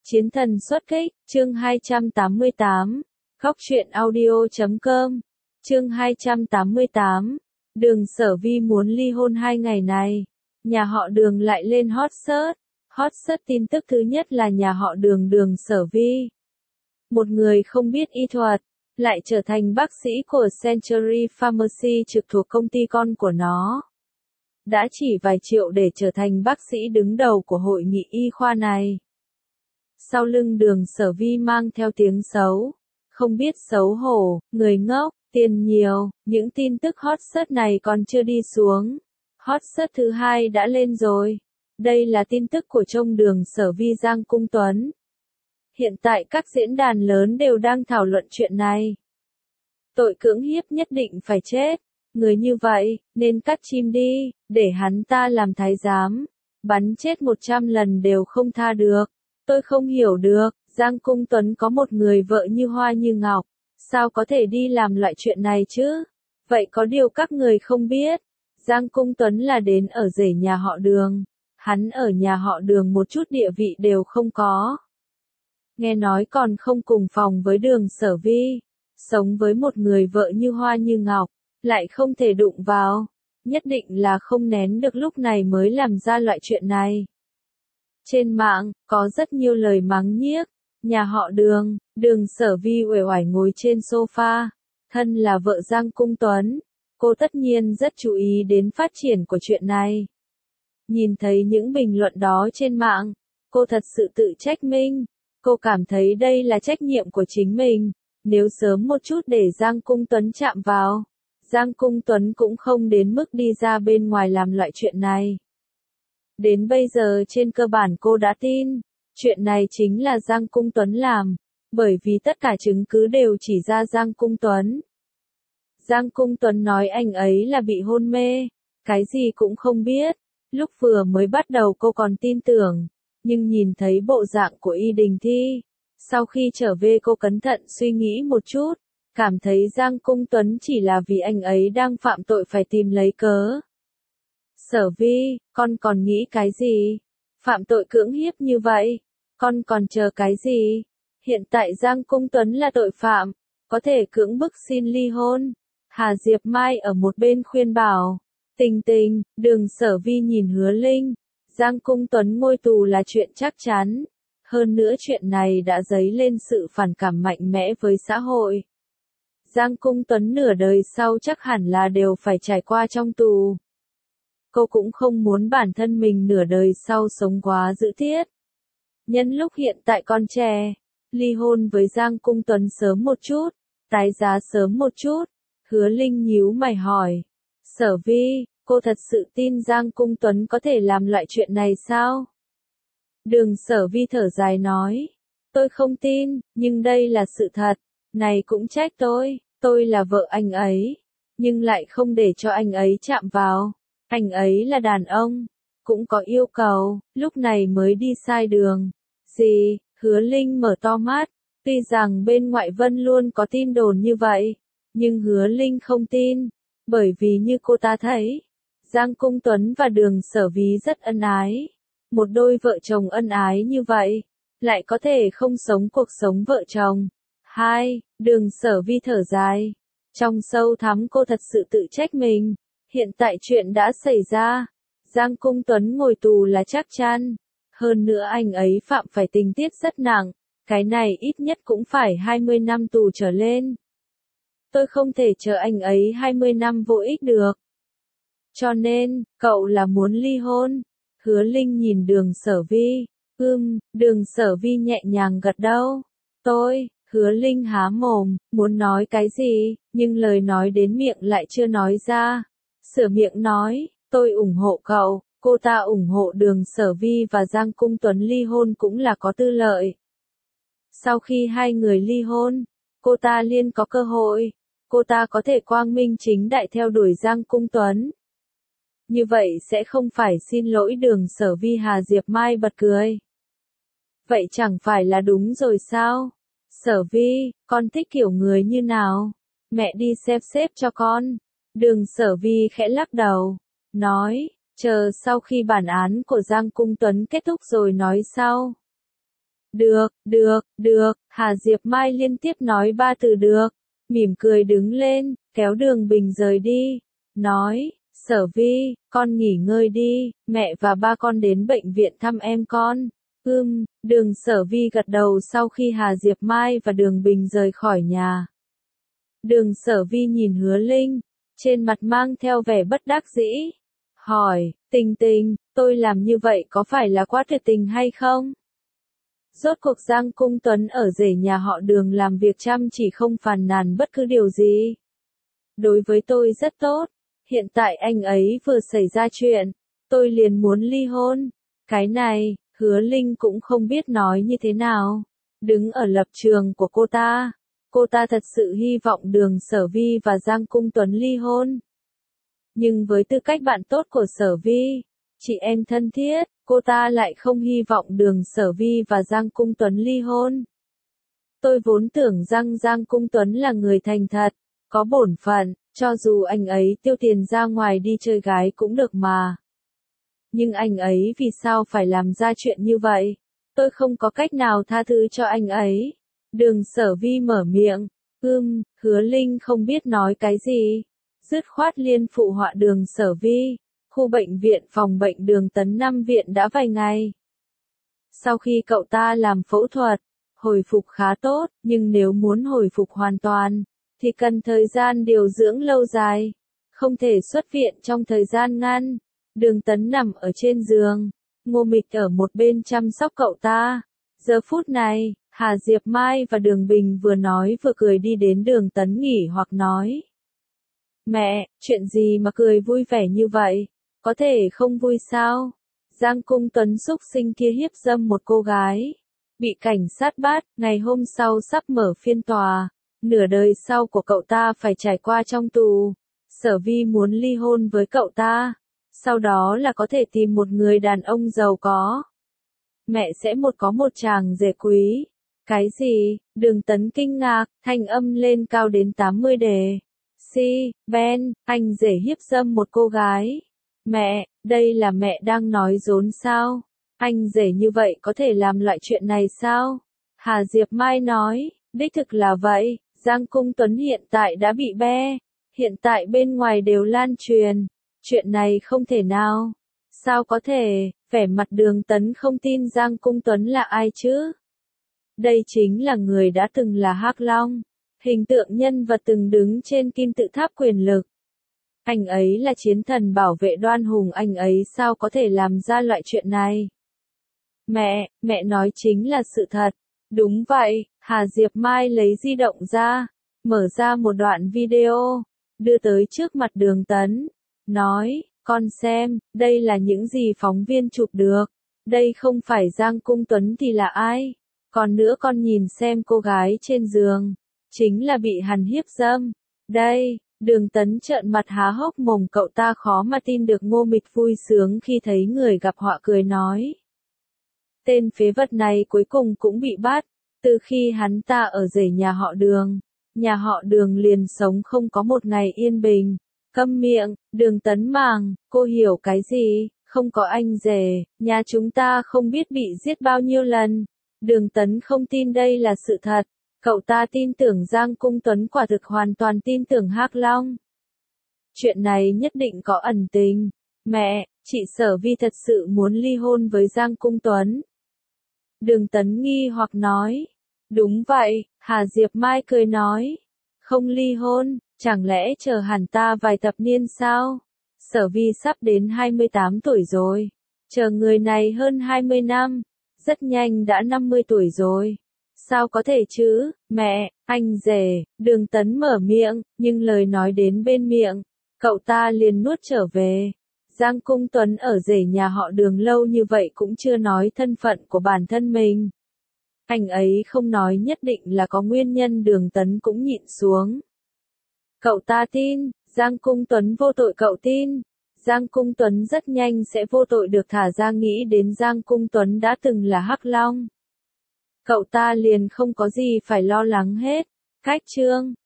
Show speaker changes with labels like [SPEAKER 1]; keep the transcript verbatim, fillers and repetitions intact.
[SPEAKER 1] Chiến thần xuất kích, chương hai trăm tám mươi tám, Góc truyện audio chấm com, chương hai trăm tám mươi tám, Đường Sở Vi muốn ly hôn hai ngày này, nhà họ Đường lại lên hot search. Hot search tin tức thứ nhất là nhà họ Đường Đường Sở Vi. Một người không biết y thuật, lại trở thành bác sĩ của Century Pharmacy trực thuộc công ty con của nó. Đã chỉ vài triệu để trở thành bác sĩ đứng đầu của hội nghị y khoa này. Sau lưng Đường Sở Vi mang theo tiếng xấu, không biết xấu hổ, người ngốc, tiền nhiều, những tin tức hot search này còn chưa đi xuống. Hot search thứ hai đã lên rồi. Đây là tin tức của trông Đường Sở Vi Giang Cung Tuấn. Hiện tại các diễn đàn lớn đều đang thảo luận chuyện này. Tội cưỡng hiếp nhất định phải chết. Người như vậy, nên cắt chim đi, để hắn ta làm thái giám. Bắn chết một trăm lần đều không tha được. Tôi không hiểu được, Giang Cung Tuấn có một người vợ như hoa như ngọc. Sao có thể đi làm loại chuyện này chứ? Vậy có điều các người không biết. Giang Cung Tuấn là đến ở rể nhà họ Đường. Hắn ở nhà họ Đường một chút địa vị đều không có. Nghe nói còn không cùng phòng với Đường Sở Vi. Sống với một người vợ như hoa như ngọc, lại không thể đụng vào. Nhất định là không nén được lúc này mới làm ra loại chuyện này. Trên mạng, có rất nhiều lời mắng nhiếc. Nhà họ Đường, Đường Sở Vi uể oải ngồi trên sofa. Thân là vợ Giang Cung Tuấn. Cô tất nhiên rất chú ý đến phát triển của chuyện này. Nhìn thấy những bình luận đó trên mạng, cô thật sự tự trách mình. Cô cảm thấy đây là trách nhiệm của chính mình. Nếu sớm một chút để Giang Cung Tuấn chạm vào, Giang Cung Tuấn cũng không đến mức đi ra bên ngoài làm loại chuyện này. Đến bây giờ trên cơ bản cô đã tin, chuyện này chính là Giang Cung Tuấn làm, bởi vì tất cả chứng cứ đều chỉ ra Giang Cung Tuấn. Giang Cung Tuấn nói anh ấy là bị hôn mê, cái gì cũng không biết. Lúc vừa mới bắt đầu cô còn tin tưởng, nhưng nhìn thấy bộ dạng của Y Đình Thi, sau khi trở về cô cẩn thận suy nghĩ một chút, cảm thấy Giang Cung Tuấn chỉ là vì anh ấy đang phạm tội phải tìm lấy cớ. Sở Vi, con còn nghĩ cái gì? Phạm tội cưỡng hiếp như vậy, con còn chờ cái gì? Hiện tại Giang Cung Tuấn là tội phạm, có thể cưỡng bức xin ly hôn. Hà Diệp Mai ở một bên khuyên bảo. Tình tình, Đường Sở Vi nhìn Hứa Linh. Giang Cung Tuấn ngôi tù là chuyện chắc chắn. Hơn nữa chuyện này đã dấy lên sự phản cảm mạnh mẽ với xã hội. Giang Cung Tuấn nửa đời sau chắc hẳn là đều phải trải qua trong tù. Cô cũng không muốn bản thân mình nửa đời sau sống quá dữ tiết. Nhân lúc hiện tại con trẻ, ly hôn với Giang Cung Tuấn sớm một chút, tái giá sớm một chút. Hứa Linh nhíu mày hỏi. Sở Vi, cô thật sự tin Giang Cung Tuấn có thể làm loại chuyện này sao? Đường Sở Vi thở dài nói. Tôi không tin, nhưng đây là sự thật. Này cũng trách tôi, tôi là vợ anh ấy. Nhưng lại không để cho anh ấy chạm vào. Anh ấy là đàn ông, cũng có yêu cầu, lúc này mới đi sai đường. Gì? Hứa Linh mở to mắt. Tuy rằng bên ngoại Vân luôn có tin đồn như vậy, nhưng Hứa Linh không tin. Bởi vì như cô ta thấy, Giang Cung Tuấn và Đường Sở Vi rất ân ái. Một đôi vợ chồng ân ái như vậy, lại có thể không sống cuộc sống vợ chồng. Hai, Đường Sở Vi thở dài. Trong sâu thẳm cô thật sự tự trách mình. Hiện tại chuyện đã xảy ra. Giang Cung Tuấn ngồi tù là chắc chắn. Hơn nữa anh ấy phạm phải tình tiết rất nặng. Cái này ít nhất cũng phải hai mươi năm tù trở lên. Tôi không thể chờ anh ấy hai mươi năm vô ích được. Cho nên, cậu là muốn ly hôn. Hứa Linh nhìn Đường Sở Vi. Ừm, Đường Sở Vi nhẹ nhàng gật đầu. Tôi, Hứa Linh há mồm, muốn nói cái gì, nhưng lời nói đến miệng lại chưa nói ra. Sửa miệng nói, tôi ủng hộ cậu, cô ta ủng hộ Đường Sở Vi và Giang Cung Tuấn ly hôn cũng là có tư lợi. Sau khi hai người ly hôn, cô ta liên có cơ hội. Cô ta có thể quang minh chính đại theo đuổi Giang Cung Tuấn. Như vậy sẽ không phải xin lỗi Đường Sở Vi. Hà Diệp Mai bật cười. Vậy chẳng phải là đúng rồi sao? Sở Vi, con thích kiểu người như nào? Mẹ đi xếp xếp cho con. Đường Sở Vi khẽ lắc đầu. Nói, chờ sau khi bản án của Giang Cung Tuấn kết thúc rồi nói sau. Được, được, được, Hà Diệp Mai liên tiếp nói ba từ được, mỉm cười đứng lên, kéo Đường Bình rời đi, nói, Sở Vi, con nghỉ ngơi đi, mẹ và ba con đến bệnh viện thăm em con. Ừm, Đường Sở Vi gật đầu sau khi Hà Diệp Mai và Đường Bình rời khỏi nhà. Đường Sở Vi nhìn Hứa Linh, trên mặt mang theo vẻ bất đắc dĩ, hỏi, Tình Tình, tôi làm như vậy có phải là quá tuyệt tình hay không? Rốt cuộc Giang Cung Tuấn ở rể nhà họ Đường làm việc chăm chỉ không phàn nàn bất cứ điều gì. Đối với tôi rất tốt, hiện tại anh ấy vừa xảy ra chuyện, tôi liền muốn ly hôn. Cái này, Hứa Linh cũng không biết nói như thế nào. Đứng ở lập trường của cô ta, cô ta thật sự hy vọng Đường Sở Vi và Giang Cung Tuấn ly hôn. Nhưng với tư cách bạn tốt của Sở Vi, chị em thân thiết, cô ta lại không hy vọng Đường Sở Vi và Giang Cung Tuấn ly hôn. Tôi vốn tưởng rằng Giang Cung Tuấn là người thành thật, có bổn phận, cho dù anh ấy tiêu tiền ra ngoài đi chơi gái cũng được mà. Nhưng anh ấy vì sao phải làm ra chuyện như vậy? Tôi không có cách nào tha thứ cho anh ấy. Đường Sở Vi mở miệng, ưm, Hứa Linh không biết nói cái gì. Dứt khoát liên phụ họa Đường Sở Vi. Khu bệnh viện phòng bệnh Đường Tấn Năm viện đã vài ngày. Sau khi cậu ta làm phẫu thuật, hồi phục khá tốt, nhưng nếu muốn hồi phục hoàn toàn, thì cần thời gian điều dưỡng lâu dài, không thể xuất viện trong thời gian ngắn. Đường Tấn nằm ở trên giường, Ngô Mịch ở một bên chăm sóc cậu ta. Giờ phút này, Hà Diệp Mai và Đường Bình vừa nói vừa cười đi đến Đường Tấn nghỉ hoặc nói. Mẹ, chuyện gì mà cười vui vẻ như vậy? Có thể không vui sao? Giang Cung Tuấn xúc sinh kia hiếp dâm một cô gái, bị cảnh sát bắt, ngày hôm sau sắp mở phiên tòa, nửa đời sau của cậu ta phải trải qua trong tù. Sở Vi muốn ly hôn với cậu ta, sau đó là có thể tìm một người đàn ông giàu có. Mẹ sẽ một có một chàng rể quý. Cái gì? Đường Tấn kinh ngạc, thanh âm lên cao đến tám mươi đề. Si, Ben, anh rể hiếp dâm một cô gái. Mẹ, đây là mẹ đang nói dối sao? Anh rể như vậy có thể làm loại chuyện này sao? Hà Diệp Mai nói, đích thực là vậy, Giang Cung Tuấn hiện tại đã bị be, hiện tại bên ngoài đều lan truyền, chuyện này không thể nào. Sao có thể? Vẻ mặt Đường Tấn không tin Giang Cung Tuấn là ai chứ? Đây chính là người đã từng là Hắc Long, hình tượng nhân vật từng đứng trên kim tự tháp quyền lực. Anh ấy là chiến thần bảo vệ Đoan Hùng, anh ấy sao có thể làm ra loại chuyện này? Mẹ, mẹ nói chính là sự thật. Đúng vậy, Hà Diệp Mai lấy di động ra, mở ra một đoạn video, đưa tới trước mặt Đường Tấn, nói, con xem, đây là những gì phóng viên chụp được, đây không phải Giang Cung Tuấn thì là ai? Còn nữa con nhìn xem cô gái trên giường, chính là bị hắn hiếp dâm. Đây, Đường Tấn trợn mặt há hốc mồm, cậu ta khó mà tin được. Ngô Mịch vui sướng khi thấy người gặp họa cười nói. Tên phế vật này cuối cùng cũng bị bắt, từ khi hắn ta ở rể nhà họ Đường, nhà họ Đường liền sống không có một ngày yên bình. Câm miệng, Đường Tấn màng, cô hiểu cái gì, không có anh rể, nhà chúng ta không biết bị giết bao nhiêu lần. Đường Tấn không tin đây là sự thật, cậu ta tin tưởng Giang Cung Tuấn, quả thực hoàn toàn tin tưởng Hắc Long. Chuyện này nhất định có ẩn tình. Mẹ, chị Sở Vi thật sự muốn ly hôn với Giang Cung Tuấn. Đường Tấn nghi hoặc nói. Đúng vậy, Hà Diệp Mai cười nói. Không ly hôn, chẳng lẽ chờ hẳn ta vài thập niên sao? Sở Vi sắp đến hai mươi tám tuổi rồi. Chờ người này hơn hai mươi năm. Rất nhanh đã năm mươi tuổi rồi. Sao có thể chứ, mẹ, anh rể, Đường Tấn mở miệng, nhưng lời nói đến bên miệng, cậu ta liền nuốt trở về. Giang Cung Tuấn ở rể nhà họ Đường lâu như vậy cũng chưa nói thân phận của bản thân mình. Anh ấy không nói nhất định là có nguyên nhân. Đường Tấn cũng nhịn xuống. Cậu ta tin, Giang Cung Tuấn vô tội, cậu tin. Giang Cung Tuấn rất nhanh sẽ vô tội được thả ra. Nghĩ đến Giang Cung Tuấn đã từng là Hắc Long, cậu ta liền không có gì phải lo lắng hết. Cách chương